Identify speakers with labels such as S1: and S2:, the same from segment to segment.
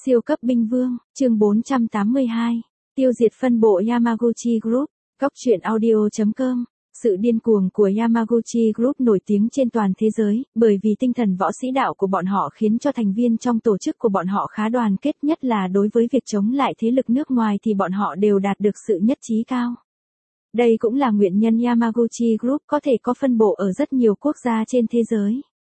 S1: Siêu cấp binh vương, chương 482. Tiêu diệt phân bộ Yamaguchi Group. Góc truyện audio.com. Sự điên cuồng của Yamaguchi Group nổi tiếng trên toàn thế giới, bởi vì tinh thần võ sĩ đạo của bọn họ khiến cho thành viên trong tổ chức của bọn họ khá đoàn kết, nhất là đối với việc chống lại thế lực nước ngoài thì bọn họ đều đạt được sự nhất trí cao. Đây cũng là nguyên nhân Yamaguchi Group có thể có phân bộ ở rất nhiều quốc gia trên thế giới.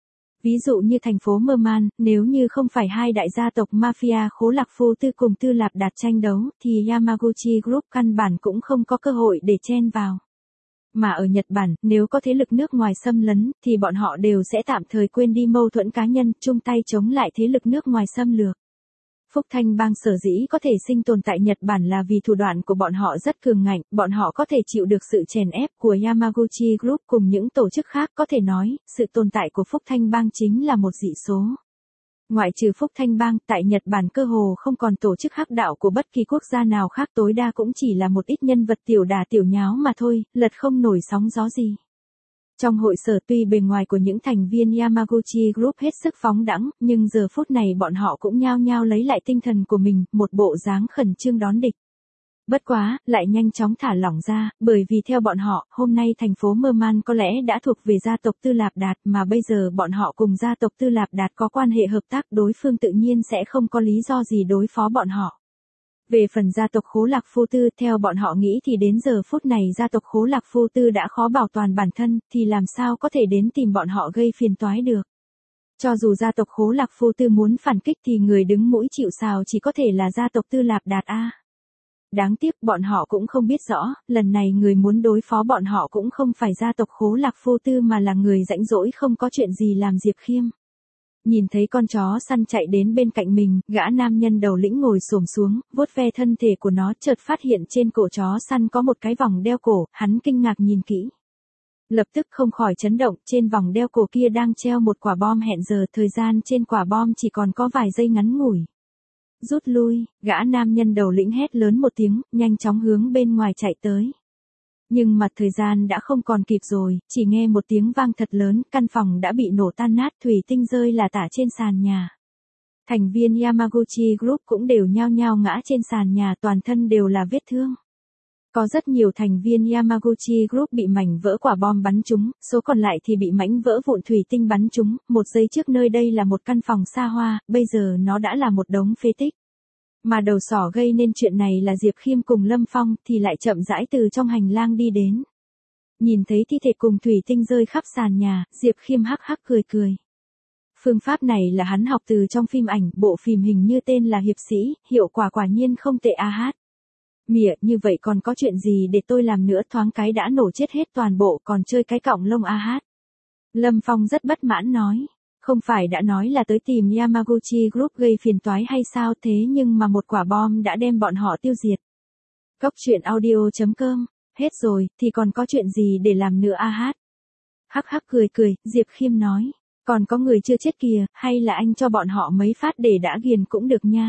S1: Ví dụ như thành phố Merman, nếu như không phải hai đại gia tộc mafia Khố Lạc Phu Tư cùng Tư Lạp Đạt tranh đấu, thì Yamaguchi Group căn bản cũng không có cơ hội để chen vào. Mà ở Nhật Bản, nếu có thế lực nước ngoài xâm lấn, thì bọn họ đều sẽ tạm thời quên đi mâu thuẫn cá nhân, chung tay chống lại thế lực nước ngoài xâm lược. Phúc Thanh Bang sở dĩ có thể sinh tồn tại Nhật Bản là vì thủ đoạn của bọn họ rất cường ngạnh, bọn họ có thể chịu được sự chèn ép của Yamaguchi Group cùng những tổ chức khác, có thể nói, sự tồn tại của Phúc Thanh Bang chính là một dị số. Ngoại trừ Phúc Thanh Bang, tại Nhật Bản cơ hồ không còn tổ chức hắc đạo của bất kỳ quốc gia nào khác, tối đa cũng chỉ là một ít nhân vật tiểu đà tiểu nháo mà thôi, lật không nổi sóng gió gì. Trong hội sở tuy bề ngoài của những thành viên Yamaguchi Group hết sức phóng đãng, nhưng giờ phút này bọn họ cũng nhao nhao lấy lại tinh thần của mình, một bộ dáng khẩn trương đón địch. Bất quá, lại nhanh chóng thả lỏng ra, bởi vì theo bọn họ, hôm nay thành phố Merman có lẽ đã thuộc về gia tộc Tư Lạp Đạt, mà bây giờ bọn họ cùng gia tộc Tư Lạp Đạt có quan hệ hợp tác, đối phương tự nhiên sẽ không có lý do gì đối phó bọn họ. Về phần gia tộc Khố Lạc Phu Tư, theo bọn họ nghĩ thì đến giờ phút này gia tộc Khố Lạc Phu Tư đã khó bảo toàn bản thân, thì làm sao có thể đến tìm bọn họ gây phiền toái được. Cho dù gia tộc Khố Lạc Phu Tư muốn phản kích thì người đứng mũi chịu sào chỉ có thể là gia tộc Tư Lạp Đạt a. Đáng tiếc bọn họ cũng không biết rõ, lần này người muốn đối phó bọn họ cũng không phải gia tộc Khố Lạc Phu Tư mà là người rãnh rỗi không có chuyện gì làm Diệp Khiêm. Nhìn thấy con chó săn chạy đến bên cạnh mình, gã nam nhân đầu lĩnh ngồi xổm xuống, vuốt ve thân thể của nó, chợt phát hiện trên cổ chó săn có một cái vòng đeo cổ, hắn kinh ngạc nhìn kỹ. Lập tức không khỏi chấn động, trên vòng đeo cổ kia đang treo một quả bom hẹn giờ, thời gian trên quả bom chỉ còn có vài giây ngắn ngủi. Rút lui, gã nam nhân đầu lĩnh hét lớn một tiếng, nhanh chóng hướng bên ngoài chạy tới. Nhưng mà thời gian đã không còn kịp rồi, chỉ nghe một tiếng vang thật lớn, căn phòng đã bị nổ tan nát, thủy tinh rơi là tả trên sàn nhà. Thành viên Yamaguchi Group cũng đều nhao nhao ngã trên sàn nhà, toàn thân đều là vết thương. Có rất nhiều thành viên Yamaguchi Group bị mảnh vỡ quả bom bắn trúng, số còn lại thì bị mảnh vỡ vụn thủy tinh bắn trúng, một giây trước nơi đây là một căn phòng xa hoa, bây giờ nó đã là một đống phế tích. Mà đầu sỏ gây nên chuyện này là Diệp Khiêm cùng Lâm Phong thì lại chậm rãi từ trong hành lang đi đến. Nhìn thấy thi thể cùng thủy tinh rơi khắp sàn nhà, Diệp Khiêm hắc hắc cười cười. Phương pháp này là hắn học từ trong phim ảnh, bộ phim hình như tên là Hiệp Sĩ, hiệu quả quả nhiên không tệ a hát. Mỉa, như vậy còn có chuyện gì để tôi làm nữa, thoáng cái đã nổ chết hết toàn bộ, còn chơi cái cọng lông a hát. Lâm Phong rất bất mãn nói. Không phải đã nói là tới tìm Yamaguchi Group gây phiền toái hay sao, thế nhưng mà một quả bom đã đem bọn họ tiêu diệt. Góc truyện audio.com. Hết rồi, thì còn có chuyện gì để làm nữa a hát. Hắc hắc cười cười, Diệp Khiêm nói. Còn có người chưa chết kìa, hay là anh cho bọn họ mấy phát để đã ghiền cũng được nha.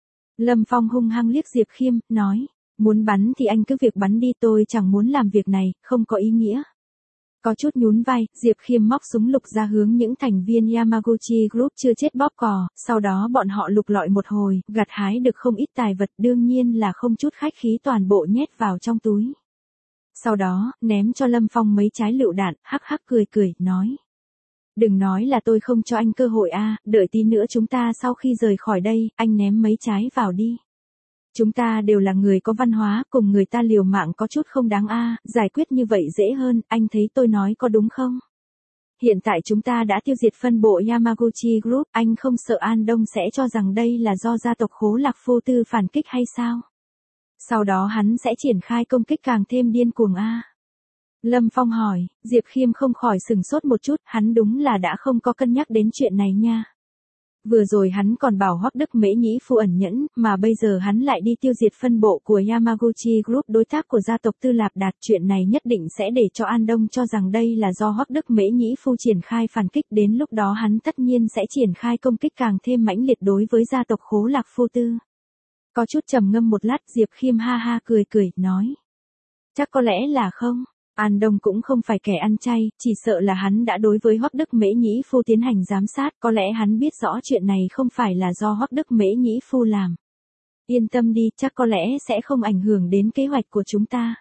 S1: Lâm Phong hung hăng liếc Diệp Khiêm, nói. Muốn bắn thì anh cứ việc bắn đi, tôi chẳng muốn làm việc này, không có ý nghĩa. Có chút nhún vai, Diệp Khiêm móc súng lục ra hướng những thành viên Yamaguchi Group chưa chết bóp cò, sau đó bọn họ lục lọi một hồi, gặt hái được không ít tài vật, đương nhiên là không chút khách khí toàn bộ nhét vào trong túi. Sau đó, ném cho Lâm Phong mấy trái lựu đạn, hắc hắc cười cười, nói. Đừng nói là tôi không cho anh cơ hội a, đợi tí nữa chúng ta sau khi rời khỏi đây, anh ném mấy trái vào đi. Chúng ta đều là người có văn hóa, cùng người ta liều mạng có chút không đáng a, giải quyết như vậy dễ hơn, anh thấy tôi nói có đúng không? Hiện tại chúng ta đã tiêu diệt phân bộ Yamaguchi Group, anh không sợ An Đông sẽ cho rằng đây là do gia tộc Khố Lạc Phu Tư phản kích hay sao? Sau đó hắn sẽ triển khai công kích càng thêm điên cuồng a. Lâm Phong hỏi, Diệp Khiêm không khỏi sừng sốt một chút, hắn đúng là đã không có cân nhắc đến chuyện này nha. Vừa rồi hắn còn bảo Hoắc Đức Mễ Nhĩ Phu ẩn nhẫn, mà bây giờ hắn lại đi tiêu diệt phân bộ của Yamaguchi Group, đối tác của gia tộc Tư Lạp Đạt, chuyện này nhất định sẽ để cho An Đông cho rằng đây là do Hoắc Đức Mễ Nhĩ Phu triển khai phản kích, đến lúc đó hắn tất nhiên sẽ triển khai công kích càng thêm mãnh liệt đối với gia tộc Khố Lạc Phu Tư. Có chút trầm ngâm một lát, Diệp Khiêm ha ha cười cười, nói. Chắc có lẽ là không. An Đông cũng không phải kẻ ăn chay, chỉ sợ là hắn đã đối với Hoắc Đức Mễ Nhĩ Phu tiến hành giám sát, có lẽ hắn biết rõ chuyện này không phải là do Hoắc Đức Mễ Nhĩ Phu làm. Yên tâm đi, chắc có lẽ sẽ không ảnh hưởng đến kế hoạch của chúng ta.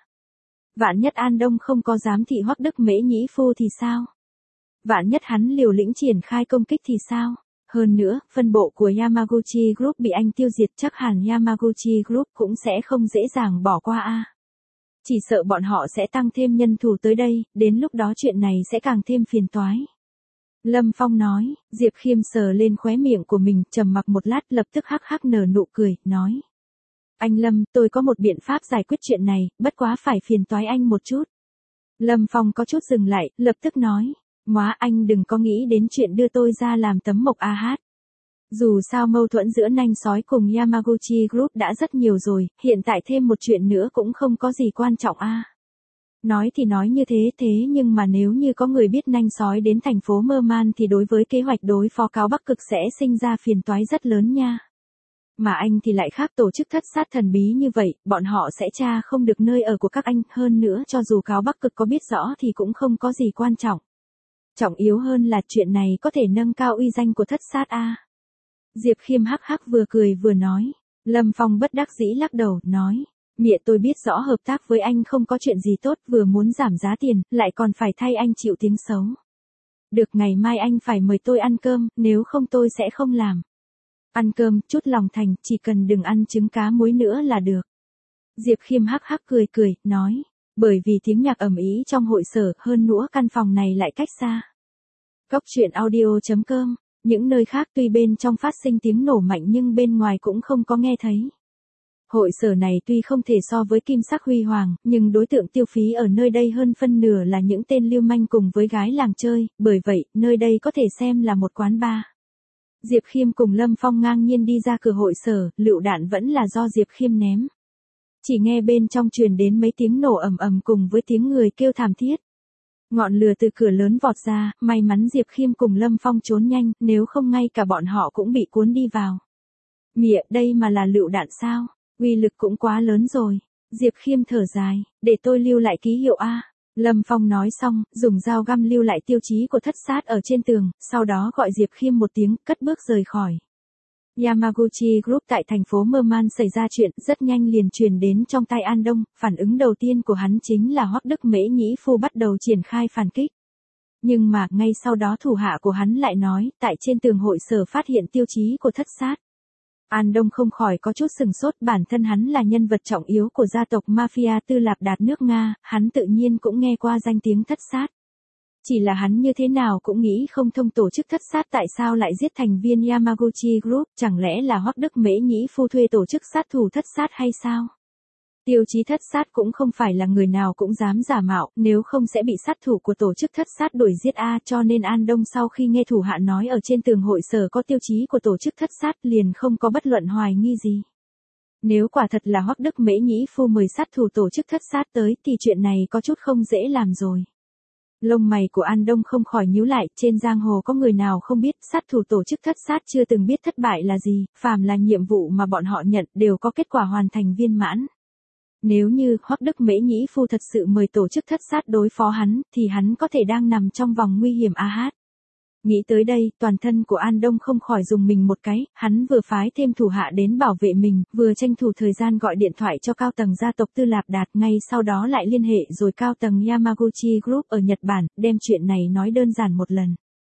S1: Vạn nhất An Đông không có giám thị Hoắc Đức Mễ Nhĩ Phu thì sao? Vạn nhất hắn liều lĩnh triển khai công kích thì sao? Hơn nữa, phân bộ của Yamaguchi Group bị anh tiêu diệt, chắc hẳn Yamaguchi Group cũng sẽ không dễ dàng bỏ qua a. Chỉ sợ bọn họ sẽ tăng thêm nhân thủ tới đây, đến lúc đó chuyện này sẽ càng thêm phiền toái. Lâm Phong nói, Diệp Khiêm sờ lên khóe miệng của mình, trầm mặc một lát lập tức hắc hắc nở nụ cười, nói. Anh Lâm, tôi có một biện pháp giải quyết chuyện này, bất quá phải phiền toái anh một chút. Lâm Phong có chút dừng lại, lập tức nói. Móa anh đừng có nghĩ đến chuyện đưa tôi ra làm tấm mộc AH. Dù sao mâu thuẫn giữa nanh sói cùng Yamaguchi Group đã rất nhiều rồi, hiện tại thêm một chuyện nữa cũng không có gì quan trọng a. Nói thì nói như thế nhưng mà nếu như có người biết nanh sói đến thành phố Mơ Man thì đối với kế hoạch đối phó cáo Bắc Cực sẽ sinh ra phiền toái rất lớn nha. Mà anh thì lại khác tổ chức thất sát thần bí như vậy, bọn họ sẽ tra không được nơi ở của các anh, hơn nữa cho dù cáo Bắc Cực có biết rõ thì cũng không có gì quan trọng. Trọng yếu hơn là chuyện này có thể nâng cao uy danh của thất sát a. Diệp Khiêm hắc hắc vừa cười vừa nói. Lâm Phong bất đắc dĩ lắc đầu, nói. Mẹ tôi biết rõ hợp tác với anh không có chuyện gì tốt, vừa muốn giảm giá tiền, lại còn phải thay anh chịu tiếng xấu. Được, ngày mai anh phải mời tôi ăn cơm, nếu không tôi sẽ không làm. Ăn cơm, chút lòng thành, chỉ cần đừng ăn trứng cá muối nữa là được. Diệp Khiêm hắc hắc cười, nói. Bởi vì tiếng nhạc ầm ĩ trong hội sở, hơn nữa căn phòng này lại cách xa. Cốc truyện audio.com, những nơi khác tuy bên trong phát sinh tiếng nổ mạnh nhưng bên ngoài cũng không có nghe thấy. Hội sở này tuy không thể so với Kim Sắc Huy Hoàng, nhưng đối tượng tiêu phí ở nơi đây hơn phân nửa là những tên lưu manh cùng với gái làng chơi, bởi vậy, nơi đây có thể xem là một quán bar. Diệp Khiêm cùng Lâm Phong ngang nhiên đi ra cửa hội sở, lựu đạn vẫn là do Diệp Khiêm ném. Chỉ nghe bên trong truyền đến mấy tiếng nổ ầm ầm cùng với tiếng người kêu thảm thiết. Ngọn lửa từ cửa lớn vọt ra, may mắn Diệp Khiêm cùng Lâm Phong trốn nhanh, nếu không ngay cả bọn họ cũng bị cuốn đi vào. Mịa, đây mà là lựu đạn sao? Uy lực cũng quá lớn rồi. Diệp Khiêm thở dài, để tôi lưu lại ký hiệu A. Lâm Phong nói xong, dùng dao găm lưu lại tiêu chí của thất sát ở trên tường, sau đó gọi Diệp Khiêm một tiếng, cất bước rời khỏi. Yamaguchi Group tại thành phố Mơ Man xảy ra chuyện, rất nhanh liền truyền đến trong tai An Đông, phản ứng đầu tiên của hắn chính là Hoắc Đức Mễ Nhĩ Phu bắt đầu triển khai phản kích. Nhưng mà, ngay sau đó thủ hạ của hắn lại nói, tại trên tường hội sở phát hiện tiêu chí của thất sát. An Đông không khỏi có chút sừng sốt, bản thân hắn là nhân vật trọng yếu của gia tộc Mafia Tư Lạp Đạt nước Nga, hắn tự nhiên cũng nghe qua danh tiếng thất sát. Chỉ là hắn như thế nào cũng nghĩ không thông tổ chức thất sát tại sao lại giết thành viên Yamaguchi Group, chẳng lẽ là Hoắc Đức Mễ Nhĩ Phu thuê tổ chức sát thủ thất sát hay sao? Tiêu chí thất sát cũng không phải là người nào cũng dám giả mạo, nếu không sẽ bị sát thủ của tổ chức thất sát đuổi giết a, cho nên An Đông sau khi nghe thủ hạ nói ở trên tường hội sở có tiêu chí của tổ chức thất sát liền không có bất luận hoài nghi gì. Nếu quả thật là Hoắc Đức Mễ Nhĩ Phu mời sát thủ tổ chức thất sát tới thì chuyện này có chút không dễ làm rồi. Lông mày của An Đông không khỏi nhíu lại, trên giang hồ có người nào không biết, sát thủ tổ chức thất sát chưa từng biết thất bại là gì, phàm là nhiệm vụ mà bọn họ nhận đều có kết quả hoàn thành viên mãn. Nếu như Hoắc Đức Mễ Nhĩ Phu thật sự mời tổ chức thất sát đối phó hắn, thì hắn có thể đang nằm trong vòng nguy hiểm AH. Nghĩ tới đây, toàn thân của An Đông không khỏi dùng mình một cái, hắn vừa phái thêm thủ hạ đến bảo vệ mình, vừa tranh thủ thời gian gọi điện thoại cho cao tầng gia tộc Tư Lạp Đạt, ngay sau đó lại liên hệ rồi cao tầng Yamaguchi Group ở Nhật Bản, đem chuyện này nói đơn giản một lần.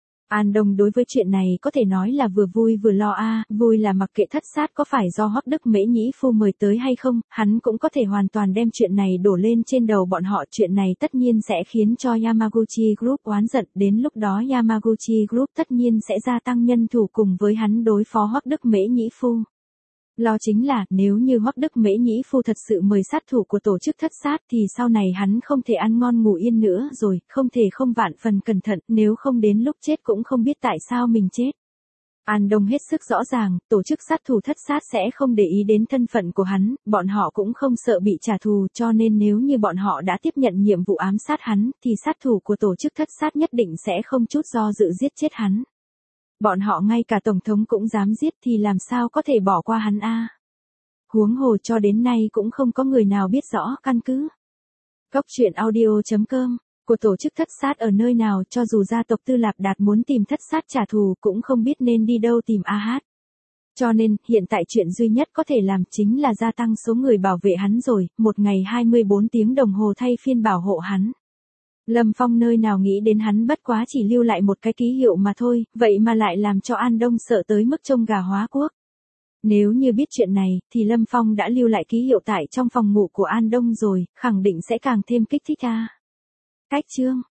S1: An Đông đối với chuyện này có thể nói là vừa vui vừa lo a, vui là mặc kệ thất sát có phải do Hoắc Đức Mễ Nhĩ Phu mời tới hay không, hắn cũng có thể hoàn toàn đem chuyện này đổ lên trên đầu bọn họ, chuyện này tất nhiên sẽ khiến cho Yamaguchi Group oán giận, đến lúc đó Yamaguchi Group tất nhiên sẽ gia tăng nhân thủ cùng với hắn đối phó Hoắc Đức Mễ Nhĩ Phu. Lo chính là, nếu như Hoắc Đức Mễ Nhĩ Phu thật sự mời sát thủ của tổ chức thất sát thì sau này hắn không thể ăn ngon ngủ yên nữa rồi, không thể không vạn phần cẩn thận, nếu không đến lúc chết cũng không biết tại sao mình chết. An Đông hết sức rõ ràng, tổ chức sát thủ thất sát sẽ không để ý đến thân phận của hắn, bọn họ cũng không sợ bị trả thù, cho nên nếu như bọn họ đã tiếp nhận nhiệm vụ ám sát hắn, thì sát thủ của tổ chức thất sát nhất định sẽ không chút do dự giết chết hắn. Bọn họ ngay cả tổng thống cũng dám giết thì làm sao có thể bỏ qua hắn a? Huống hồ cho đến nay cũng không có người nào biết rõ căn cứ. Cóc truyện audio.com, của tổ chức thất sát ở nơi nào cho dù gia tộc Tư Lạp Đạt muốn tìm thất sát trả thù cũng không biết nên đi đâu tìm A Hát. Cho nên, hiện tại chuyện duy nhất có thể làm chính là gia tăng số người bảo vệ hắn rồi, một ngày 24 tiếng đồng hồ thay phiên bảo hộ hắn. Lâm Phong nơi nào nghĩ đến hắn bất quá chỉ lưu lại một cái ký hiệu mà thôi, vậy mà lại làm cho An Đông sợ tới mức trông gà hóa quốc. Nếu như biết chuyện này, thì Lâm Phong đã lưu lại ký hiệu tại trong phòng ngủ của An Đông rồi, khẳng định sẽ càng thêm kích thích a. Cách chương